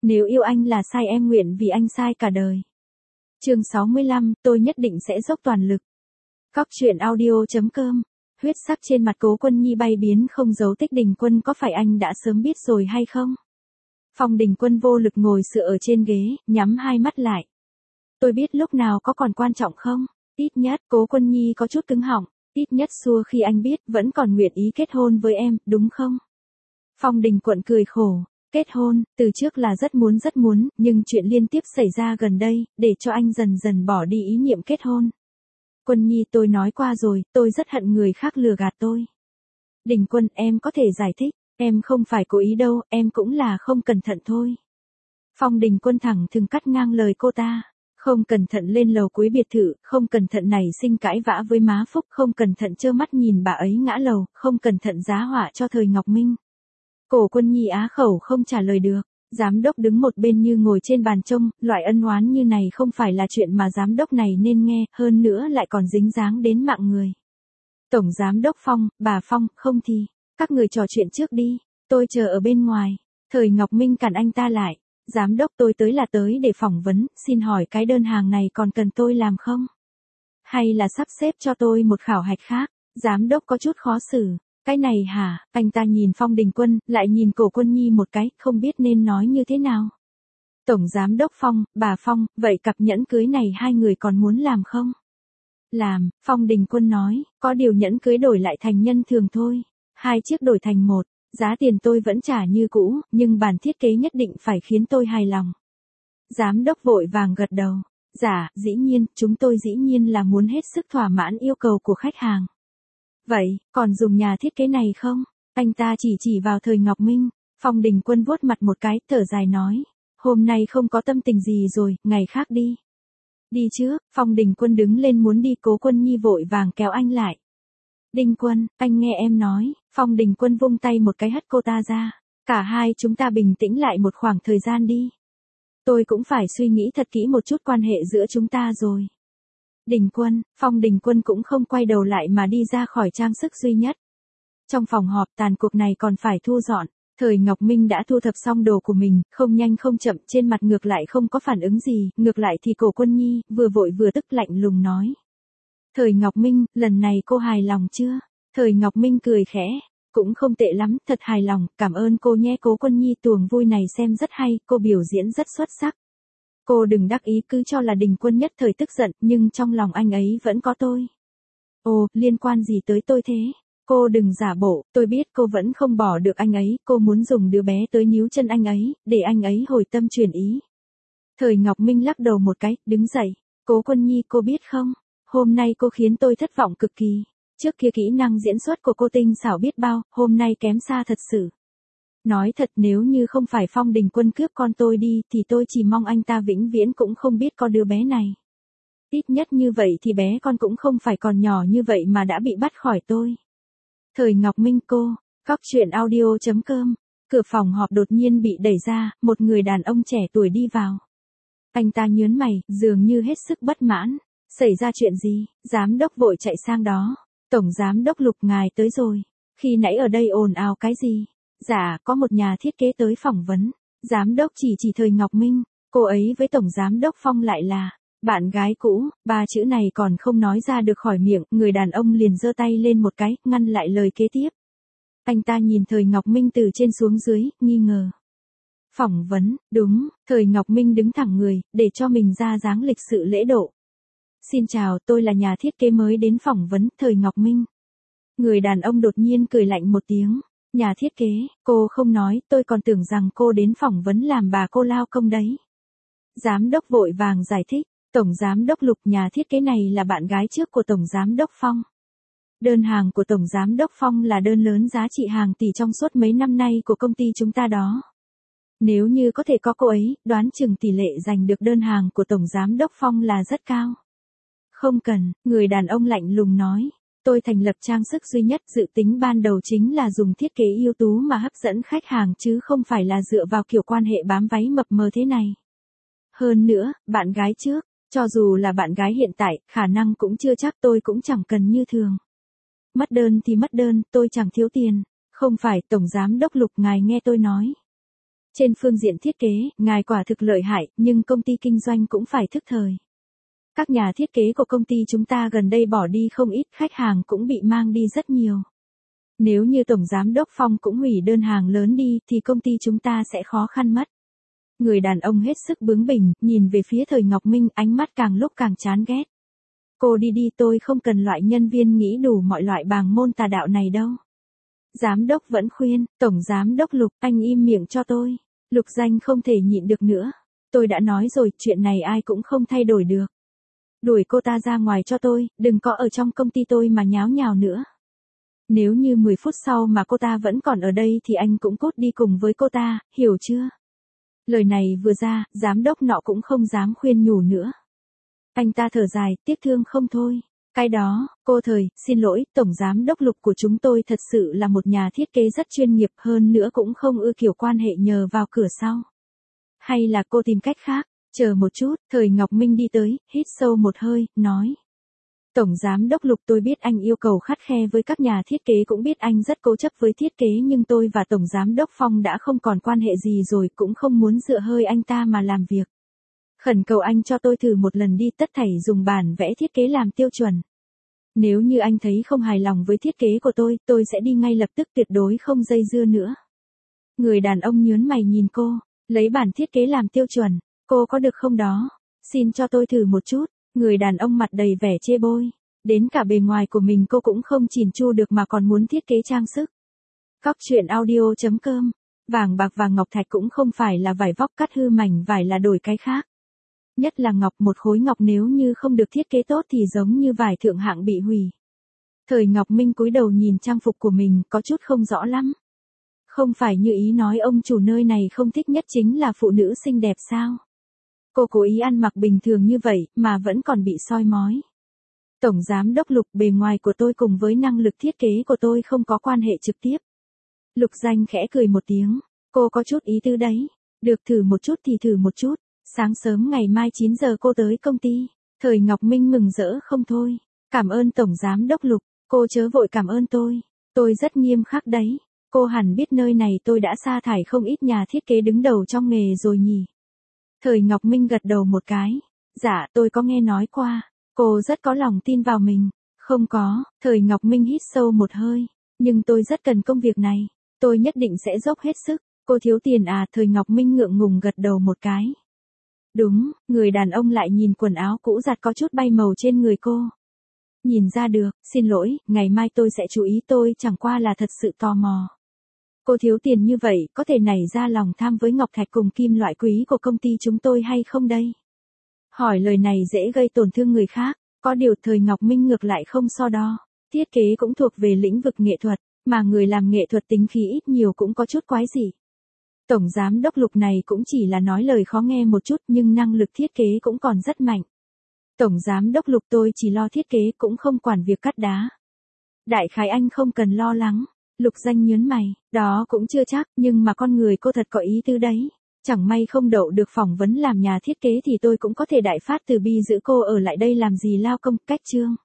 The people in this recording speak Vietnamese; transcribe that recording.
Nếu yêu anh là sai em nguyện vì anh sai cả đời. Chương 65, tôi nhất định sẽ dốc toàn lực. Cóc truyện audio.com. Huyết sắc trên mặt Cố Quân Nhi bay biến không giấu tích. Đình Quân, có phải anh đã sớm biết rồi hay không? Phong Đình Quân vô lực ngồi dựa ở trên ghế, nhắm hai mắt lại. Tôi biết lúc nào có còn quan trọng không? Ít nhất, Cố Quân Nhi có chút cứng họng. Ít nhất xua khi anh biết, vẫn còn nguyện ý kết hôn với em, đúng không? Phong Đình Quận cười khổ. Kết hôn, từ trước là rất muốn, nhưng chuyện liên tiếp xảy ra gần đây, để cho anh dần dần bỏ đi ý niệm kết hôn. Quân Nhi, tôi nói qua rồi, tôi rất hận người khác lừa gạt tôi. Đình Quân, em có thể giải thích, em không phải cố ý đâu, em cũng là không cẩn thận thôi. Phong Đình Quân thẳng thừng cắt ngang lời cô ta. Không cẩn thận lên lầu cuối biệt thự, không cẩn thận nảy sinh cãi vã với má Phúc, không cẩn thận trơ mắt nhìn bà ấy ngã lầu, không cẩn thận giá họa cho Thời Ngọc Minh. Cổ Quân Nhi á khẩu không trả lời được. Giám đốc đứng một bên như ngồi trên bàn trông, loại ân oán như này không phải là chuyện mà giám đốc này nên nghe, hơn nữa lại còn dính dáng đến mạng người. Tổng giám đốc Phong, bà Phong, không thì, các người trò chuyện trước đi, tôi chờ ở bên ngoài. Thời Ngọc Minh cản anh ta lại. Giám đốc, tôi tới là tới để phỏng vấn, xin hỏi cái đơn hàng này còn cần tôi làm không? Hay là sắp xếp cho tôi một khảo hạch khác? Giám đốc có chút khó xử. Cái này hả? Anh ta nhìn Phong Đình Quân, lại nhìn Cổ Quân Nhi một cái, không biết nên nói như thế nào. Tổng giám đốc Phong, bà Phong, vậy cặp nhẫn cưới này hai người còn muốn làm không? Làm, Phong Đình Quân nói, có điều nhẫn cưới đổi lại thành nhân thường thôi. 2 chiếc đổi thành 1. Giá tiền tôi vẫn trả như cũ, nhưng bản thiết kế nhất định phải khiến tôi hài lòng. Giám đốc vội vàng gật đầu. Dạ, dĩ nhiên, chúng tôi dĩ nhiên là muốn hết sức thỏa mãn yêu cầu của khách hàng. Vậy, còn dùng nhà thiết kế này không? Anh ta chỉ vào Thời Ngọc Minh. Phong Đình Quân vuốt mặt một cái, thở dài nói. Hôm nay không có tâm tình gì rồi, ngày khác đi. Đi chứ, Phong Đình Quân đứng lên muốn đi. Cố Quân Nhi vội vàng kéo anh lại. Đình Quân, anh nghe em nói. Phong Đình Quân vung tay một cái hất cô ta ra. Cả hai chúng ta bình tĩnh lại một khoảng thời gian đi. Tôi cũng phải suy nghĩ thật kỹ một chút quan hệ giữa chúng ta rồi. Đình Quân, Phong Đình Quân cũng không quay đầu lại mà đi ra khỏi trang sức duy nhất. Trong phòng họp tàn cuộc này còn phải thu dọn. Thời Ngọc Minh đã thu thập xong đồ của mình, không nhanh không chậm, trên mặt ngược lại không có phản ứng gì, ngược lại thì Cổ Quân Nhi vừa vội vừa tức lạnh lùng nói. Thời Ngọc Minh, lần này cô hài lòng chưa? Thời Ngọc Minh cười khẽ. Cũng không tệ lắm, thật hài lòng, cảm ơn cô nhé. Cố Quân Nhi, tuồng vui này xem rất hay, cô biểu diễn rất xuất sắc. Cô đừng đắc ý cứ cho là Đình Quân nhất thời tức giận, nhưng trong lòng anh ấy vẫn có tôi. Ồ, liên quan gì tới tôi thế? Cô đừng giả bộ, tôi biết cô vẫn không bỏ được anh ấy, cô muốn dùng đứa bé tới níu chân anh ấy, để anh ấy hồi tâm chuyển ý. Thời Ngọc Minh lắc đầu một cái, đứng dậy. Cố Quân Nhi, cô biết không? Hôm nay cô khiến tôi thất vọng cực kỳ. Trước kia kỹ năng diễn xuất của cô tinh xảo biết bao, hôm nay kém xa thật sự. Nói thật, nếu như không phải Phong Đình Quân cướp con tôi đi, thì tôi chỉ mong anh ta vĩnh viễn cũng không biết có đứa bé này. Ít nhất như vậy thì bé con cũng không phải còn nhỏ như vậy mà đã bị bắt khỏi tôi. Thời Ngọc Minh cô, Cóc truyện audio.com. Cửa phòng họp đột nhiên bị đẩy ra, một người đàn ông trẻ tuổi đi vào. Anh ta nhớn mày, dường như hết sức bất mãn. Xảy ra chuyện gì? Giám đốc vội chạy sang đó. Tổng giám đốc Lục, ngài tới rồi. Khi nãy ở đây ồn ào cái gì? Dạ, có một nhà thiết kế tới phỏng vấn. Giám đốc chỉ Thời Ngọc Minh. Cô ấy với Tổng giám đốc Phong lại là bạn gái cũ. 3 chữ này còn không nói ra được khỏi miệng, người đàn ông liền giơ tay lên một cái, ngăn lại lời kế tiếp. Anh ta nhìn Thời Ngọc Minh từ trên xuống dưới, nghi ngờ. Phỏng vấn, đúng. Thời Ngọc Minh đứng thẳng người, để cho mình ra dáng lịch sự lễ độ. Xin chào, tôi là nhà thiết kế mới đến phỏng vấn. Thời Ngọc Minh. Người đàn ông đột nhiên cười lạnh một tiếng. Nhà thiết kế, cô không nói, tôi còn tưởng rằng cô đến phỏng vấn làm bà cô lao công đấy. Giám đốc vội vàng giải thích. Tổng giám đốc Lục, nhà thiết kế này là bạn gái trước của Tổng giám đốc Phong. Đơn hàng của Tổng giám đốc Phong là đơn lớn giá trị hàng tỷ trong suốt mấy năm nay của công ty chúng ta đó. Nếu như có thể có cô ấy, đoán chừng tỷ lệ giành được đơn hàng của Tổng giám đốc Phong là rất cao. Không cần, người đàn ông lạnh lùng nói. Tôi thành lập trang sức duy nhất, dự tính ban đầu chính là dùng thiết kế ưu tú mà hấp dẫn khách hàng chứ không phải là dựa vào kiểu quan hệ bám váy mập mờ thế này. Hơn nữa, bạn gái trước, cho dù là bạn gái hiện tại, khả năng cũng chưa chắc, tôi cũng chẳng cần như thường. Mất đơn thì mất đơn, tôi chẳng thiếu tiền. Không phải, Tổng giám đốc Lục, ngài nghe tôi nói. Trên phương diện thiết kế, ngài quả thực lợi hại, nhưng công ty kinh doanh cũng phải thức thời. Các nhà thiết kế của công ty chúng ta gần đây bỏ đi không ít, khách hàng cũng bị mang đi rất nhiều. Nếu như Tổng Giám đốc Phong cũng hủy đơn hàng lớn đi thì công ty chúng ta sẽ khó khăn mất. Người đàn ông hết sức bướng bỉnh, nhìn về phía Thời Ngọc Minh, ánh mắt càng lúc càng chán ghét. Cô đi đi, tôi không cần loại nhân viên nghĩ đủ mọi loại bàng môn tà đạo này đâu. Giám đốc vẫn khuyên, Tổng Giám đốc Lục, anh im miệng cho tôi. Lục Danh không thể nhịn được nữa. Tôi đã nói rồi, chuyện này ai cũng không thay đổi được. Đuổi cô ta ra ngoài cho tôi, đừng có ở trong công ty tôi mà nháo nhào nữa. Nếu như 10 phút sau mà cô ta vẫn còn ở đây thì anh cũng cút đi cùng với cô ta, hiểu chưa? Lời này vừa ra, giám đốc nọ cũng không dám khuyên nhủ nữa. Anh ta thở dài, tiếc thương không thôi. Cái đó, cô Thời, xin lỗi, Tổng Giám đốc Lục của chúng tôi thật sự là một nhà thiết kế rất chuyên nghiệp, hơn nữa cũng không ưa kiểu quan hệ nhờ vào cửa sau. Hay là cô tìm cách khác, chờ một chút, Thời Ngọc Minh đi tới, hít sâu một hơi, nói. Tổng Giám đốc Lục, tôi biết anh yêu cầu khắt khe với các nhà thiết kế, cũng biết anh rất cố chấp với thiết kế, nhưng tôi và Tổng Giám đốc Phong đã không còn quan hệ gì rồi, cũng không muốn dựa hơi anh ta mà làm việc. Khẩn cầu anh cho tôi thử một lần đi, tất thảy dùng bản vẽ thiết kế làm tiêu chuẩn. Nếu như anh thấy không hài lòng với thiết kế của tôi sẽ đi ngay lập tức, tuyệt đối không dây dưa nữa. Người đàn ông nhướng mày nhìn cô, lấy bản thiết kế làm tiêu chuẩn, cô có được không đó? Xin cho tôi thử một chút. Người đàn ông mặt đầy vẻ chê bôi, đến cả bề ngoài của mình cô cũng không chỉn chu được mà còn muốn thiết kế trang sức. Cóc truyện audio.com, vàng bạc và ngọc thạch cũng không phải là vải vóc cắt hư mảnh vải là đổi cái khác. Nhất là ngọc, một khối ngọc nếu như không được thiết kế tốt thì giống như vải thượng hạng bị hủy. Thời Ngọc Minh cúi đầu nhìn trang phục của mình, có chút không rõ lắm. Không phải như ý nói ông chủ nơi này không thích nhất chính là phụ nữ xinh đẹp sao? Cô cố ý ăn mặc bình thường như vậy mà vẫn còn bị soi mói. Tổng Giám đốc Lục, bề ngoài của tôi cùng với năng lực thiết kế của tôi không có quan hệ trực tiếp. Lục Danh khẽ cười một tiếng, cô có chút ý tư đấy. Được, thử một chút thì thử một chút. Sáng sớm ngày mai 9 giờ cô tới công ty. Thời Ngọc Minh mừng rỡ không thôi. Cảm ơn Tổng Giám đốc Lục, cô chớ vội cảm ơn tôi rất nghiêm khắc đấy. Cô hẳn biết nơi này tôi đã sa thải không ít nhà thiết kế đứng đầu trong nghề rồi nhỉ. Thời Ngọc Minh gật đầu một cái. Dạ, tôi có nghe nói qua. Cô rất có lòng tin vào mình. Không có, Thời Ngọc Minh hít sâu một hơi. Nhưng tôi rất cần công việc này. Tôi nhất định sẽ dốc hết sức. Cô thiếu tiền à? Thời Ngọc Minh ngượng ngùng gật đầu một cái. Đúng, người đàn ông lại nhìn quần áo cũ giặt có chút bay màu trên người cô. Nhìn ra được, xin lỗi, ngày mai tôi sẽ chú ý, tôi chẳng qua là thật sự tò mò. Cô thiếu tiền như vậy, có thể nảy ra lòng tham với ngọc thạch cùng kim loại quý của công ty chúng tôi hay không đây? Hỏi lời này dễ gây tổn thương người khác, có điều Thời Ngọc Minh ngược lại không so đo. Thiết kế cũng thuộc về lĩnh vực nghệ thuật, mà người làm nghệ thuật tính khí ít nhiều cũng có chút quái dị. Tổng Giám đốc Lục này cũng chỉ là nói lời khó nghe một chút nhưng năng lực thiết kế cũng còn rất mạnh. Tổng Giám đốc Lục, tôi chỉ lo thiết kế cũng không quản việc cắt đá. Đại khái anh không cần lo lắng. Lục Danh nhớn mày, đó cũng chưa chắc, nhưng mà con người cô thật có ý tứ đấy. Chẳng may không đậu được phỏng vấn làm nhà thiết kế thì tôi cũng có thể đại phát từ bi giữ cô ở lại đây làm gì lao công, cách chương.